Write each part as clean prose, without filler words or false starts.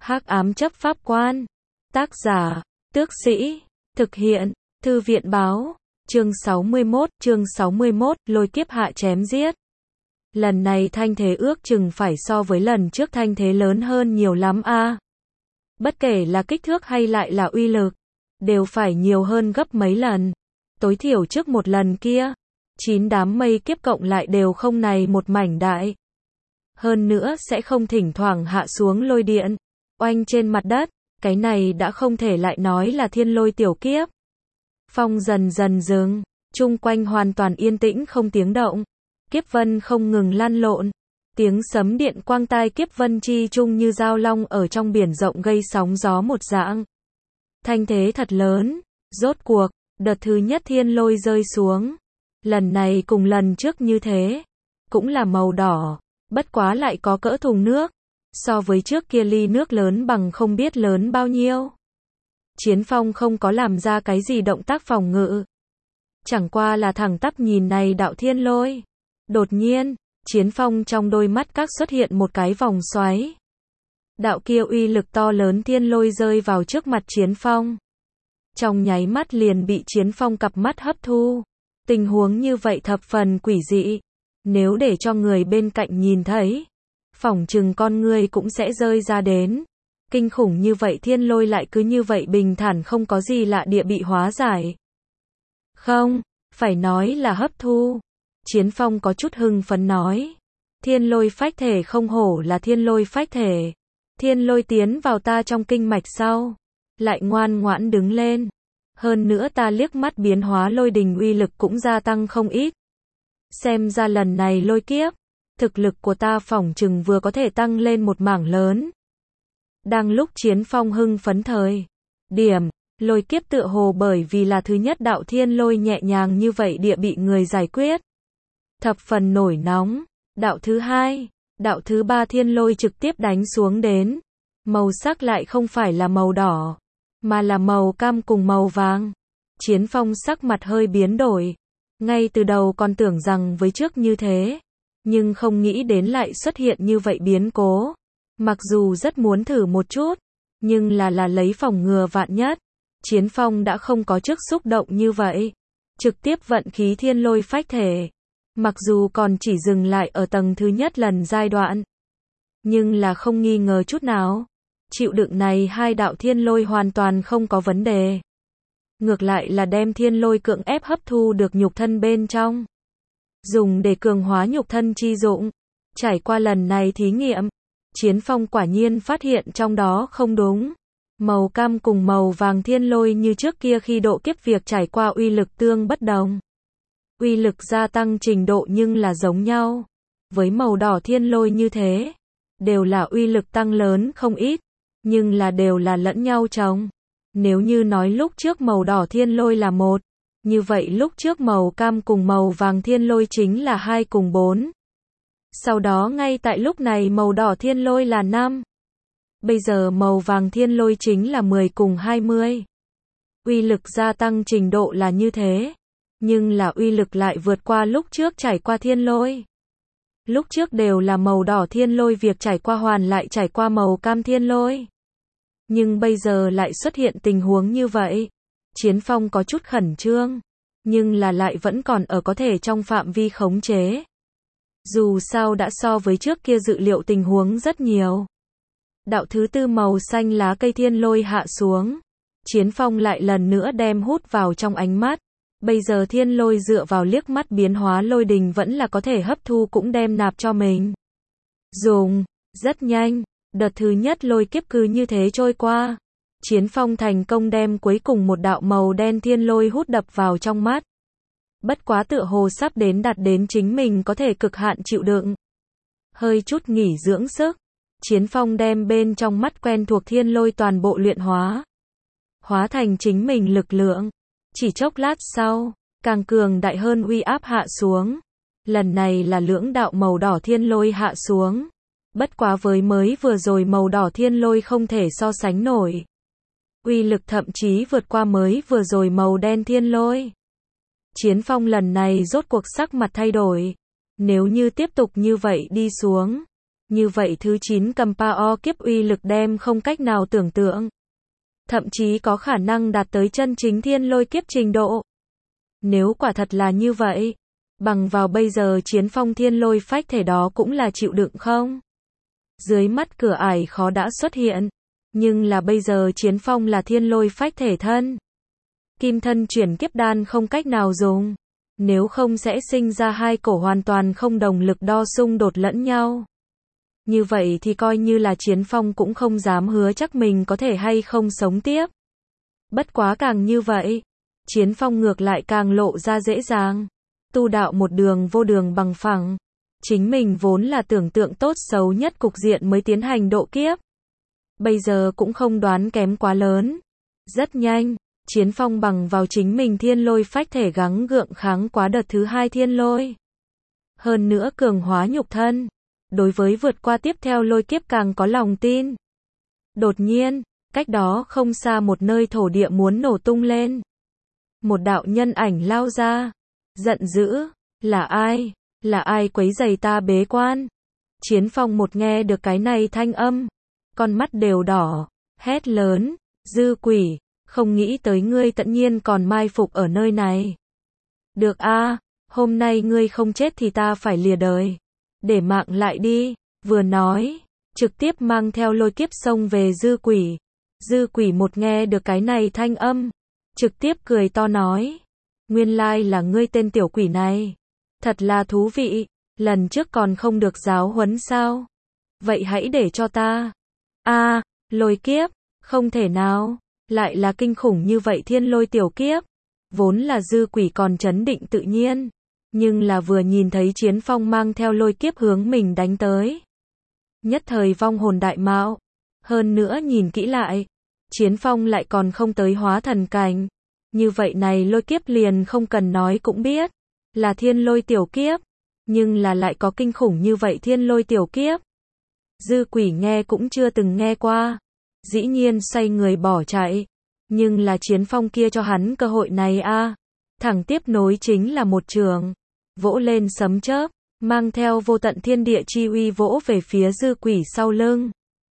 Hắc ám chấp pháp quan. Tác giả, Tước Sĩ. Thực hiện, Thư viện báo. Chương 61, lôi kiếp hạ chém giết. Lần này thanh thế ước chừng phải so với lần trước thanh thế lớn hơn nhiều lắm a. Bất kể là kích thước hay lại là uy lực, đều phải nhiều hơn gấp mấy lần. Tối thiểu trước một lần kia, 9 đám mây kiếp cộng lại đều không này một mảnh đại. Hơn nữa sẽ không thỉnh thoảng hạ xuống lôi điện, oanh trên mặt đất, cái này đã không thể lại nói là thiên lôi tiểu kiếp. Phong dần dần dừng, chung quanh hoàn toàn yên tĩnh không tiếng động. Kiếp vân không ngừng lăn lộn, tiếng sấm điện quang tai kiếp vân chi chung như dao long ở trong biển rộng gây sóng gió một dạng. Thanh thế thật lớn, rốt cuộc, đợt thứ nhất thiên lôi rơi xuống. Lần này cùng lần trước như thế, cũng là màu đỏ, bất quá lại có cỡ thùng nước, so với trước kia ly nước lớn bằng không biết lớn bao nhiêu. Chiến Phong không có làm ra cái gì động tác phòng ngự, chẳng qua là thẳng tắp nhìn này đạo thiên lôi. Đột nhiên, Chiến Phong trong đôi mắt các xuất hiện một cái vòng xoáy. Đạo kia uy lực to lớn thiên lôi rơi vào trước mặt Chiến Phong. Trong nháy mắt liền bị Chiến Phong cặp mắt hấp thu. Tình huống như vậy thập phần quỷ dị. Nếu để cho người bên cạnh nhìn thấy, phỏng chừng con người cũng sẽ rơi ra đến. Kinh khủng như vậy thiên lôi lại cứ như vậy bình thản không có gì lạ địa bị hóa giải. Không, phải nói là hấp thu. Chiến Phong có chút hưng phấn nói. Thiên lôi phách thể không hổ là thiên lôi phách thể. Thiên lôi tiến vào ta trong kinh mạch sau, lại ngoan ngoãn đứng lên. Hơn nữa ta liếc mắt biến hóa lôi đình uy lực cũng gia tăng không ít. Xem ra lần này lôi kiếp, thực lực của ta phỏng chừng vừa có thể tăng lên một mảng lớn. Đang lúc Chiến Phong hưng phấn thời điểm, lôi kiếp tựa hồ bởi vì là thứ nhất đạo thiên lôi nhẹ nhàng như vậy địa bị người giải quyết. Thập phần nổi nóng, đạo thứ hai, đạo thứ ba thiên lôi trực tiếp đánh xuống đến. Màu sắc lại không phải là màu đỏ, mà là màu cam cùng màu vàng. Chiến Phong sắc mặt hơi biến đổi. Ngay từ đầu còn tưởng rằng với trước như thế, nhưng không nghĩ đến lại xuất hiện như vậy biến cố. Mặc dù rất muốn thử một chút, nhưng là lấy phòng ngừa vạn nhất. Chiến Phong đã không có trước xúc động như vậy. Trực tiếp vận khí thiên lôi phách thể. Mặc dù còn chỉ dừng lại ở tầng thứ nhất lần giai đoạn, nhưng là không nghi ngờ chút nào. Chịu đựng này hai đạo thiên lôi hoàn toàn không có vấn đề. Ngược lại là đem thiên lôi cưỡng ép hấp thu được nhục thân bên trong. Dùng để cường hóa nhục thân chi dụng. Trải qua lần này thí nghiệm, Chiến Phong quả nhiên phát hiện trong đó không đúng. Màu cam cùng màu vàng thiên lôi như trước kia khi độ kiếp việc trải qua uy lực tương bất đồng. Uy lực gia tăng trình độ nhưng là giống nhau. Với màu đỏ thiên lôi như thế, đều là uy lực tăng lớn không ít, nhưng là đều là lẫn nhau chống. Nếu như nói lúc trước màu đỏ thiên lôi là 1, như vậy lúc trước màu cam cùng màu vàng thiên lôi chính là 2 cùng 4. Sau đó ngay tại lúc này màu đỏ thiên lôi là 5. Bây giờ màu vàng thiên lôi chính là 10 cùng 20. Uy lực gia tăng trình độ là như thế, nhưng là uy lực lại vượt qua lúc trước trải qua thiên lôi. Lúc trước đều là màu đỏ thiên lôi việc trải qua hoàn lại trải qua màu cam thiên lôi. Nhưng bây giờ lại xuất hiện tình huống như vậy. Chiến Phong có chút khẩn trương, nhưng là lại vẫn còn ở có thể trong phạm vi khống chế. Dù sao đã so với trước kia dự liệu tình huống rất nhiều. Đạo thứ tư màu xanh lá cây thiên lôi hạ xuống. Chiến Phong lại lần nữa đem hút vào trong ánh mắt. Bây giờ thiên lôi dựa vào liếc mắt biến hóa lôi đình vẫn là có thể hấp thu cũng đem nạp cho mình. Dùng, rất nhanh, đợt thứ nhất lôi kiếp cứ như thế trôi qua. Chiến Phong thành công đem cuối cùng một đạo màu đen thiên lôi hút đập vào trong mắt. Bất quá tựa hồ sắp đến đạt đến chính mình có thể cực hạn chịu đựng. Hơi chút nghỉ dưỡng sức, Chiến Phong đem bên trong mắt quen thuộc thiên lôi toàn bộ luyện hóa. Hóa thành chính mình lực lượng. Chỉ chốc lát sau, càng cường đại hơn uy áp hạ xuống. Lần này là lưỡng đạo màu đỏ thiên lôi hạ xuống. Bất quá với mới vừa rồi màu đỏ thiên lôi không thể so sánh nổi. Uy lực thậm chí vượt qua mới vừa rồi màu đen thiên lôi. Chiến Phong lần này rốt cuộc sắc mặt thay đổi. Nếu như tiếp tục như vậy đi xuống, Như vậy thứ 9 cầm Pao kiếp uy lực đem không cách nào tưởng tượng. Thậm chí có khả năng đạt tới chân chính thiên lôi kiếp trình độ. Nếu quả thật là như vậy, bằng vào bây giờ chiến phong thiên lôi phách thể đó cũng là chịu đựng không? Dưới mắt cửa ải khó đã xuất hiện, nhưng là bây giờ chiến phong là thiên lôi phách thể thân. Kim thân chuyển kiếp đan không cách nào dùng, nếu không sẽ sinh ra hai cổ hoàn toàn không đồng lực đo xung đột lẫn nhau. Như vậy thì coi như là chiến phong cũng không dám hứa chắc mình có thể hay không sống tiếp. Bất quá càng như vậy, chiến phong ngược lại càng lộ ra dễ dàng. Tu đạo một đường vô đường bằng phẳng. Chính mình vốn là tưởng tượng tốt xấu nhất cục diện mới tiến hành độ kiếp. Bây giờ cũng không đoán kém quá lớn. Rất nhanh, chiến phong bằng vào chính mình thiên lôi phách thể gắng gượng kháng quá đợt thứ 2 thiên lôi. Hơn nữa cường hóa nhục thân. Đối với vượt qua tiếp theo lôi kiếp càng có lòng tin. Đột nhiên, cách đó không xa một nơi thổ địa muốn nổ tung lên. Một đạo nhân ảnh lao ra. Giận dữ, là ai? Là ai quấy rầy ta bế quan? Chiến phong một nghe được cái này thanh âm. Con mắt đều đỏ, hét lớn, dư quỷ, không nghĩ tới ngươi tự nhiên còn mai phục ở nơi này. Được a, hôm nay ngươi không chết thì ta phải lìa đời. Để mạng lại đi, vừa nói, trực tiếp mang theo lôi kiếp xông về dư quỷ. Dư quỷ một nghe được cái này thanh âm, trực tiếp cười to nói, nguyên lai là ngươi tên tiểu quỷ này. Thật là thú vị, lần trước còn không được giáo huấn sao? Vậy hãy để cho ta. Lôi kiếp, không thể nào, lại là kinh khủng như vậy thiên lôi tiểu kiếp. Vốn là dư quỷ còn trấn định tự nhiên, nhưng là vừa nhìn thấy chiến phong mang theo lôi kiếp hướng mình đánh tới. Nhất thời vong hồn đại mạo, hơn nữa nhìn kỹ lại, chiến phong lại còn không tới hóa thần cảnh. Như vậy này lôi kiếp liền không cần nói cũng biết, là thiên lôi tiểu kiếp, nhưng là lại có kinh khủng như vậy thiên lôi tiểu kiếp. Dư quỷ nghe cũng chưa từng nghe qua, dĩ nhiên xoay người bỏ chạy, nhưng là chiến phong kia cho hắn cơ hội này thẳng tiếp nối chính là một trường, vỗ lên sấm chớp, mang theo vô tận thiên địa chi uy vỗ về phía dư quỷ sau lưng.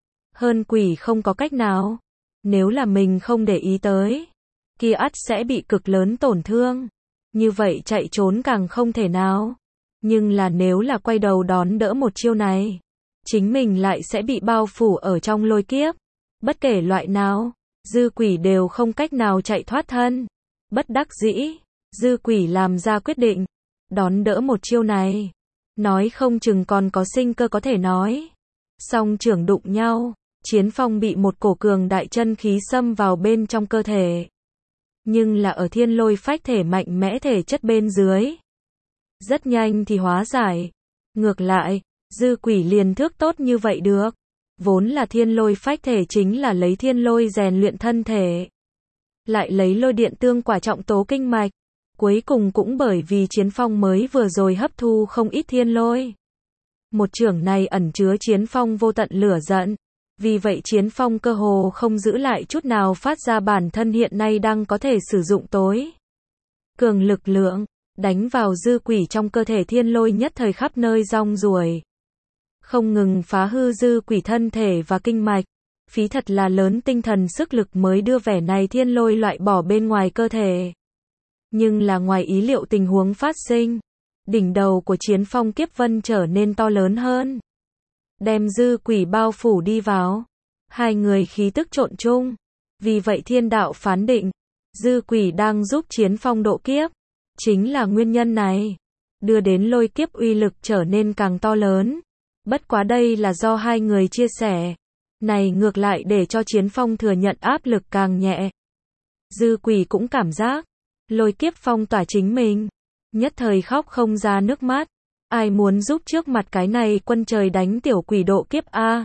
Hơn quỷ không có cách nào, nếu là mình không để ý tới, kia ắt sẽ bị cực lớn tổn thương, như vậy chạy trốn càng không thể nào. Nhưng là nếu là quay đầu đón đỡ một chiêu này, chính mình lại sẽ bị bao phủ ở trong lôi kiếp. Bất kể loại nào, dư quỷ đều không cách nào chạy thoát thân. Bất đắc dĩ, dư quỷ làm ra quyết định, đón đỡ một chiêu này. Nói không chừng còn có sinh cơ có thể nói. Song trưởng đụng nhau, chiến phong bị một cổ cường đại chân khí xâm vào bên trong cơ thể. Nhưng là ở thiên lôi phách thể mạnh mẽ thể chất bên dưới. Rất nhanh thì hóa giải. Ngược lại, dư quỷ liền thước tốt như vậy được. Vốn là thiên lôi phách thể chính là lấy thiên lôi rèn luyện thân thể. Lại lấy lôi điện tương quả trọng tố kinh mạch. Cuối cùng cũng bởi vì chiến phong mới vừa rồi hấp thu không ít thiên lôi. Một chưởng này ẩn chứa chiến phong vô tận lửa giận. Vì vậy chiến phong cơ hồ không giữ lại chút nào phát ra bản thân hiện nay đang có thể sử dụng tối cường lực lượng, đánh vào dư quỷ trong cơ thể thiên lôi nhất thời khắp nơi rong ruổi. Không ngừng phá hư dư quỷ thân thể và kinh mạch, phí thật là lớn tinh thần sức lực mới đưa vẻ này thiên lôi loại bỏ bên ngoài cơ thể. Nhưng là ngoài ý liệu tình huống phát sinh, đỉnh đầu của chiến phong kiếp vân trở nên to lớn hơn. Đem dư quỷ bao phủ đi vào. Hai người khí tức trộn chung. Vì vậy thiên đạo phán định, dư quỷ đang giúp chiến phong độ kiếp. Chính là nguyên nhân này, đưa đến lôi kiếp uy lực trở nên càng to lớn. Bất quá đây là do hai người chia sẻ. Này ngược lại để cho chiến phong thừa nhận áp lực càng nhẹ. Dư quỷ cũng cảm giác, lôi kiếp phong tỏa chính mình. Nhất thời khóc không ra nước mắt. Ai muốn giúp trước mặt cái này quân trời đánh tiểu quỷ độ kiếp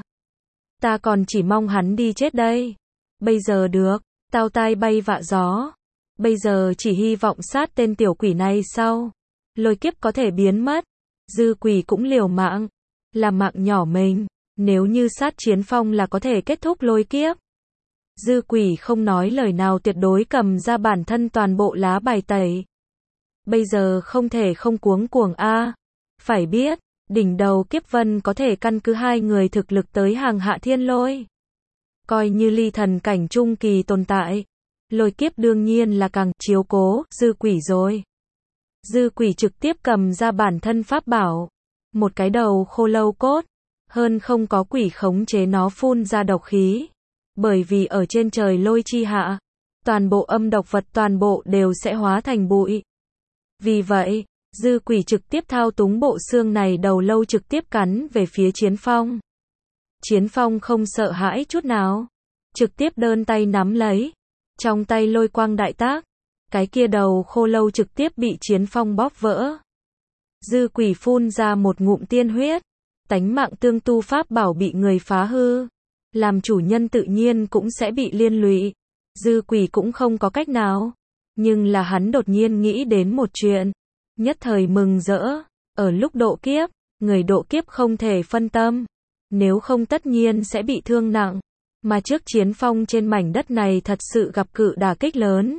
ta còn chỉ mong hắn đi chết đây. Bây giờ được, tao tai bay vạ gió. Bây giờ chỉ hy vọng sát tên tiểu quỷ này sau. Lôi kiếp có thể biến mất. Dư quỷ cũng liều mạng. Là mạng nhỏ mình. Nếu như sát chiến phong là có thể kết thúc lôi kiếp. Dư quỷ không nói lời nào tuyệt đối cầm ra bản thân toàn bộ lá bài tẩy. Bây giờ không thể không cuống cuồng Phải biết, Đỉnh đầu kiếp vân có thể căn cứ hai người thực lực tới hàng hạ thiên lôi. Coi như ly thần cảnh trung kỳ tồn tại. Lôi kiếp đương nhiên là càng chiếu cố dư quỷ rồi. Dư quỷ trực tiếp cầm ra bản thân pháp bảo. Một cái đầu khô lâu cốt. Hơn không có quỷ khống chế nó phun ra độc khí. Bởi vì ở trên trời lôi chi hạ, toàn bộ âm độc vật toàn bộ đều sẽ hóa thành bụi. Vì vậy, dư quỷ trực tiếp thao túng bộ xương này đầu lâu trực tiếp cắn về phía Chiến Phong. Chiến Phong không sợ hãi chút nào. Trực tiếp đơn tay nắm lấy. Trong tay lôi quang đại tác. Cái kia đầu khô lâu trực tiếp bị Chiến Phong bóp vỡ. Dư quỷ phun ra một ngụm tiên huyết. Tánh mạng tương tu pháp bảo bị người phá hư. Làm chủ nhân tự nhiên cũng sẽ bị liên lụy. Dư quỷ cũng không có cách nào. Nhưng là hắn đột nhiên nghĩ đến một chuyện. Nhất thời mừng rỡ. Ở lúc độ kiếp, người độ kiếp không thể phân tâm. Nếu không tất nhiên sẽ bị thương nặng. Mà trước Chiến Phong trên mảnh đất này thật sự gặp cự đả kích lớn.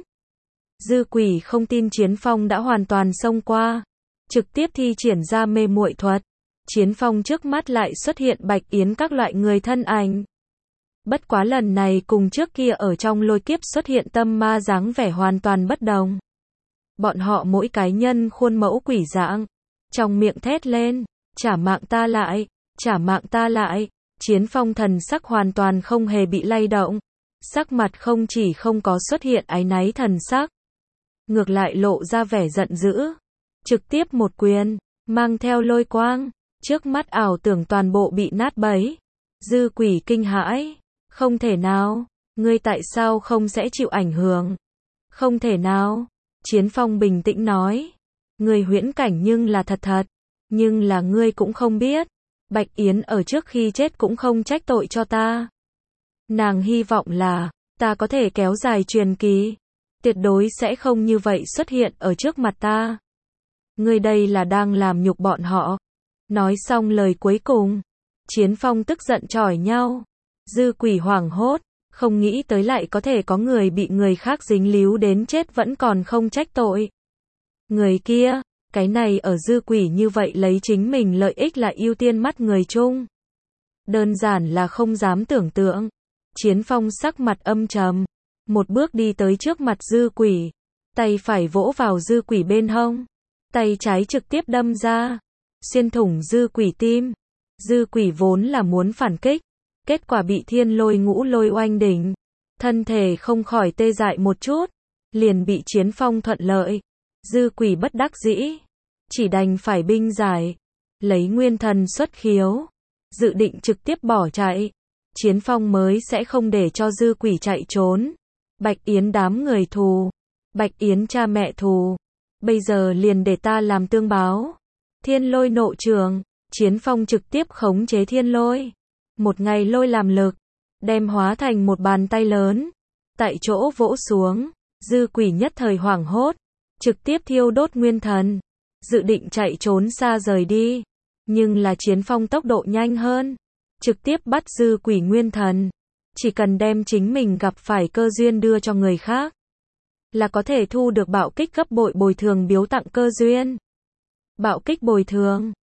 Dư quỷ không tin Chiến Phong đã hoàn toàn xông qua. Trực tiếp thi triển ra mê muội thuật. Chiến Phong trước mắt lại xuất hiện Bạch Yến các loại người thân ảnh. Bất quá lần này cùng trước kia ở trong lôi kiếp xuất hiện tâm ma dáng vẻ hoàn toàn bất đồng. Bọn họ mỗi cái nhân khuôn mẫu quỷ dạng. Trong miệng thét lên, trả mạng ta lại, trả mạng ta lại. Chiến Phong thần sắc hoàn toàn không hề bị lay động. Sắc mặt không chỉ không có xuất hiện áy náy thần sắc. Ngược lại lộ ra vẻ giận dữ. Trực tiếp một quyền, mang theo lôi quang. Trước mắt ảo tưởng toàn bộ bị nát bấy. Dư quỷ kinh hãi. Không thể nào. Ngươi tại sao không sẽ chịu ảnh hưởng? Không thể nào. Chiến Phong bình tĩnh nói. Ngươi huyễn cảnh nhưng là thật thật. Nhưng là ngươi cũng không biết. Bạch Yến ở trước khi chết cũng không trách tội cho ta. Nàng hy vọng là, ta có thể kéo dài truyền kỳ. Tuyệt đối sẽ không như vậy xuất hiện ở trước mặt ta. Ngươi đây là đang làm nhục bọn họ. Nói xong lời cuối cùng. Chiến Phong tức giận chỏi nhau. Dư quỷ hoảng hốt. Không nghĩ tới lại có thể có người bị người khác dính líu đến chết vẫn còn không trách tội. Người kia. Cái này ở dư quỷ như vậy lấy chính mình lợi ích là ưu tiên mắt người chung. Đơn giản là không dám tưởng tượng. Chiến Phong sắc mặt âm trầm. Một bước đi tới trước mặt dư quỷ. Tay phải vỗ vào dư quỷ bên hông. Tay trái trực tiếp đâm ra. Xuyên thủng dư quỷ tim. Dư quỷ vốn là muốn phản kích. Kết quả bị thiên lôi ngũ lôi oanh đỉnh. Thân thể không khỏi tê dại một chút. Liền bị Chiến Phong thuận lợi. Dư quỷ bất đắc dĩ. Chỉ đành phải binh giải. Lấy nguyên thần xuất khiếu. Dự định trực tiếp bỏ chạy. Chiến Phong mới sẽ không để cho dư quỷ chạy trốn. Bạch Yến đám người thù. Bạch Yến cha mẹ thù. Bây giờ liền để ta làm tương báo. Thiên lôi nộ trường. Chiến Phong trực tiếp khống chế thiên lôi. Một ngày lôi làm lực. Đem hóa thành một bàn tay lớn. Tại chỗ vỗ xuống. Dư quỷ nhất thời hoảng hốt. Trực tiếp thiêu đốt nguyên thần. Dự định chạy trốn xa rời đi. Nhưng là Chiến Phong tốc độ nhanh hơn. Trực tiếp bắt dư quỷ nguyên thần. Chỉ cần đem chính mình gặp phải cơ duyên đưa cho người khác. Là có thể thu được bạo kích gấp bội bồi thường biếu tặng cơ duyên. Bạo kích bồi thường.